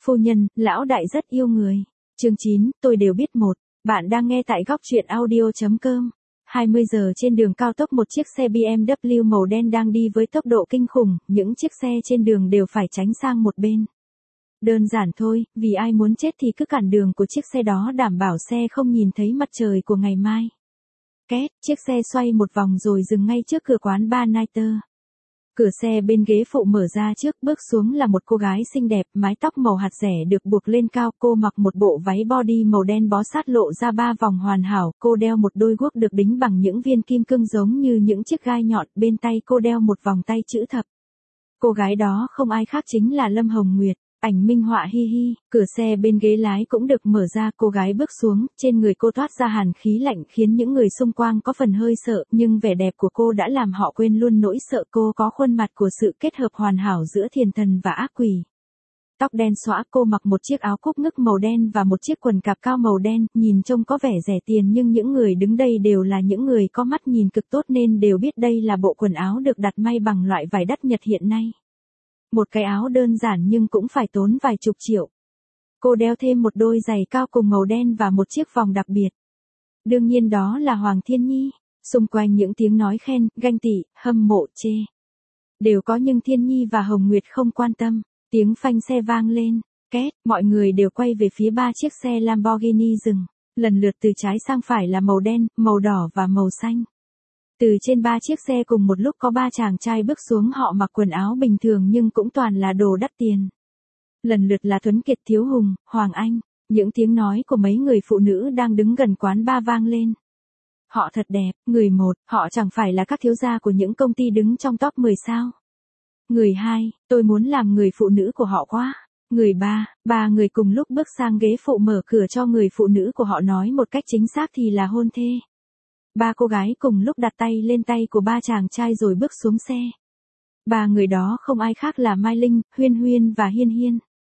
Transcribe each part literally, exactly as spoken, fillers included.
Phu nhân, lão đại rất yêu người. Chương chín, tôi đều biết một. Bạn đang nghe tại góc truyện audio.com. hai mươi giờ trên đường cao tốc, một chiếc xe bê em vê màu đen đang đi với tốc độ kinh khủng, những chiếc xe trên đường đều phải tránh sang một bên. Đơn giản thôi, vì ai muốn chết thì cứ cản đường của chiếc xe đó, đảm bảo xe không nhìn thấy mặt trời của ngày mai. Két, chiếc xe xoay một vòng rồi dừng ngay trước cửa quán bar Nighter. Cửa xe bên ghế phụ mở ra, trước bước xuống là một cô gái xinh đẹp, mái tóc màu hạt rẻ được buộc lên cao, cô mặc một bộ váy body màu đen bó sát lộ ra ba vòng hoàn hảo, cô đeo một đôi guốc được đính bằng những viên kim cương giống như những chiếc gai nhọn, bên tay cô đeo một vòng tay chữ thập. Cô gái đó không ai khác chính là Lâm Hồng Nguyệt. Ảnh minh họa hi hi, cửa xe bên ghế lái cũng được mở ra, cô gái bước xuống, trên người cô toát ra hàn khí lạnh khiến những người xung quanh có phần hơi sợ, nhưng vẻ đẹp của cô đã làm họ quên luôn nỗi sợ. Cô có khuôn mặt của sự kết hợp hoàn hảo giữa thiên thần và ác quỷ. Tóc đen xõa, cô mặc một chiếc áo cúc ngực màu đen và một chiếc quần cạp cao màu đen, nhìn trông có vẻ rẻ tiền nhưng những người đứng đây đều là những người có mắt nhìn cực tốt nên đều biết đây là bộ quần áo được đặt may bằng loại vải đắt Nhật hiện nay. Một cái áo đơn giản nhưng cũng phải tốn vài chục triệu. Cô đeo thêm một đôi giày cao cùng màu đen và một chiếc vòng đặc biệt. Đương nhiên đó là Hoàng Thiên Nhi. Xung quanh những tiếng nói khen, ganh tị, hâm mộ, chê đều có, nhưng Thiên Nhi và Hồng Nguyệt không quan tâm. Tiếng phanh xe vang lên, két, mọi người đều quay về phía ba chiếc xe Lamborghini dừng. Lần lượt từ trái sang phải là màu đen, màu đỏ và màu xanh. Từ trên ba chiếc xe cùng một lúc có ba chàng trai bước xuống, họ mặc quần áo bình thường nhưng cũng toàn là đồ đắt tiền. Lần lượt là Tuấn Kiệt, Thiếu Hùng, Hoàng Anh. Những tiếng nói của mấy người phụ nữ đang đứng gần quán bar vang lên. Họ thật đẹp. Người một, họ chẳng phải là các thiếu gia của những công ty đứng trong top mười sao? Người hai, tôi muốn làm người phụ nữ của họ quá. Người ba, ba người cùng lúc bước sang ghế phụ mở cửa cho người phụ nữ của họ, nói một cách chính xác thì là hôn thê. Ba cô gái cùng lúc đặt tay lên tay của ba chàng trai rồi bước xuống xe. Ba người đó không ai khác là Mai Linh, Huyên Huyên và Hiên Hiên.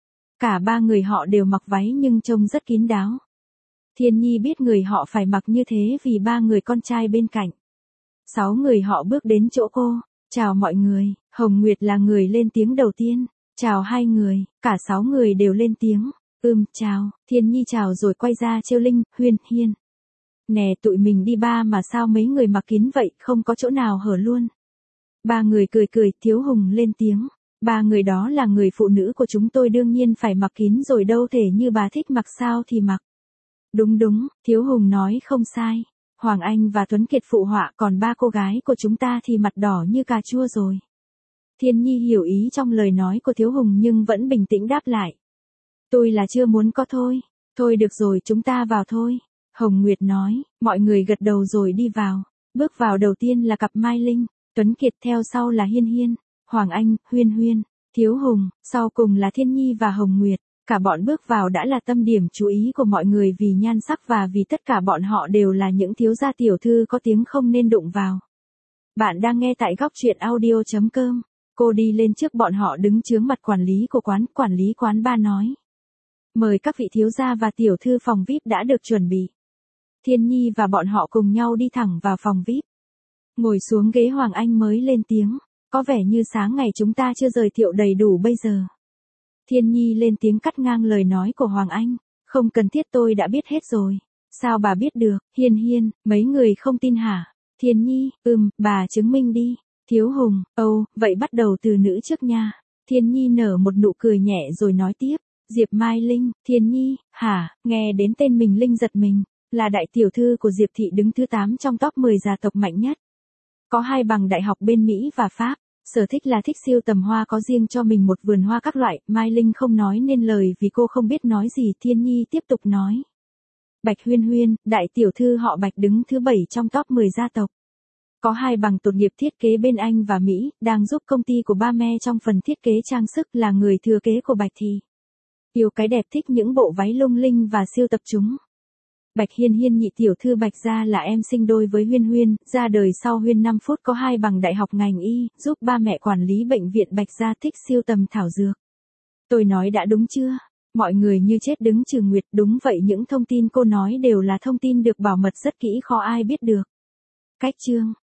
Cả ba người họ đều mặc váy nhưng trông rất kín đáo. Thiên Nhi biết người họ phải mặc như thế vì ba người con trai bên cạnh. Sáu người họ bước đến chỗ cô. Chào mọi người. Hồng Nguyệt là người lên tiếng đầu tiên. Chào hai người. Cả sáu người đều lên tiếng. Ừm, chào. Thiên Nhi chào rồi quay ra trêu Linh, Huyên, Hiên. Nè, tụi mình đi ba mà sao mấy người mặc kín vậy, không có chỗ nào hở luôn. Ba người cười cười, Thiếu Hùng lên tiếng. Ba người đó là người phụ nữ của chúng tôi, đương nhiên phải mặc kín rồi, đâu thể như bà thích mặc sao thì mặc. Đúng đúng, Thiếu Hùng nói không sai. Hoàng Anh và Tuấn Kiệt phụ họa, còn ba cô gái của chúng ta thì mặt đỏ như cà chua rồi. Thiên Nhi hiểu ý trong lời nói của Thiếu Hùng nhưng vẫn bình tĩnh đáp lại. Tôi là chưa muốn có thôi. Thôi được rồi, chúng ta vào thôi. Hồng Nguyệt nói, mọi người gật đầu rồi đi vào. Bước vào đầu tiên là cặp Mai Linh, Tuấn Kiệt, theo sau là Hiên Hiên, Hoàng Anh, Huyên Huyên, Thiếu Hùng, sau cùng là Thiên Nhi và Hồng Nguyệt. Cả bọn bước vào đã là tâm điểm chú ý của mọi người vì nhan sắc và vì tất cả bọn họ đều là những thiếu gia tiểu thư có tiếng không nên đụng vào. Bạn đang nghe tại góc truyện audio.com. Cô đi lên trước bọn họ đứng chướng mặt quản lý của quán, quản lý quán bar nói. Mời các vị thiếu gia và tiểu thư, phòng vi ai pi đã được chuẩn bị. Thiên Nhi và bọn họ cùng nhau đi thẳng vào phòng vi ai pi. Ngồi xuống ghế, Hoàng Anh mới lên tiếng. Có vẻ như sáng ngày chúng ta chưa giới thiệu đầy đủ bây giờ. Thiên Nhi lên tiếng cắt ngang lời nói của Hoàng Anh. Không cần thiết, tôi đã biết hết rồi. Sao bà biết được? Hiên Hiên, mấy người không tin hả? Thiên Nhi, ừm, bà chứng minh đi. Thiếu Hùng, âu, vậy bắt đầu từ nữ trước nha. Thiên Nhi nở một nụ cười nhẹ rồi nói tiếp. Diệp Mai Linh. Thiên Nhi, hả? Nghe đến tên mình Linh giật mình. Là đại tiểu thư của Diệp thị, đứng thứ tám trong top mười gia tộc mạnh nhất. Có hai bằng đại học bên Mỹ và Pháp. Sở thích là thích sưu tầm hoa, có riêng cho mình một vườn hoa các loại. Mai Linh không nói nên lời vì cô không biết nói gì. Thiên Nhi tiếp tục nói. Bạch Huyên Huyên, đại tiểu thư họ Bạch, đứng thứ bảy trong top mười gia tộc. Có hai bằng tốt nghiệp thiết kế bên Anh và Mỹ, đang giúp công ty của ba me trong phần thiết kế trang sức, là người thừa kế của Bạch thì. Yêu cái đẹp, thích những bộ váy lung linh và siêu tập chúng. Bạch Hiên Hiên, nhị tiểu thư Bạch gia, là em sinh đôi với Huyên Huyên, ra đời sau Huyên năm phút, có hai bằng đại học ngành y, giúp ba mẹ quản lý bệnh viện Bạch gia, thích siêu tầm thảo dược. Tôi nói đã đúng chưa? Mọi người như chết đứng chừ nguyệt. Đúng vậy, những thông tin cô nói đều là thông tin được bảo mật rất kỹ, khó ai biết được. Cách chương.